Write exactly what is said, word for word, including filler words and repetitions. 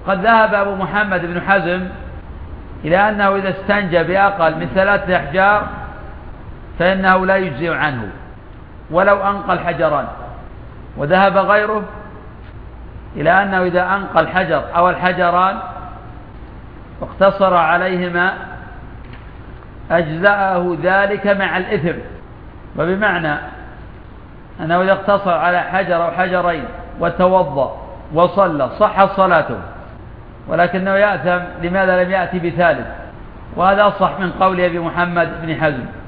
وقد ذهب أبو محمد بن حزم إلى أنه إذا استنجى بأقل من ثلاثة أحجار فإنه لا يجزئ عنه ولو أنقى الحجران. وذهب غيره إلى أنه إذا أنقى الحجر أو الحجران واقتصر عليهما أجزأه ذلك مع الإثم. وبمعنى أنه إذا اقتصر على حجر أو حجرين وتوضأ وصلى صحت صلاته، ولكنه يأثم لماذا لم يأتي بثالث. وهذا أصح من قول أبي محمد بن حزم.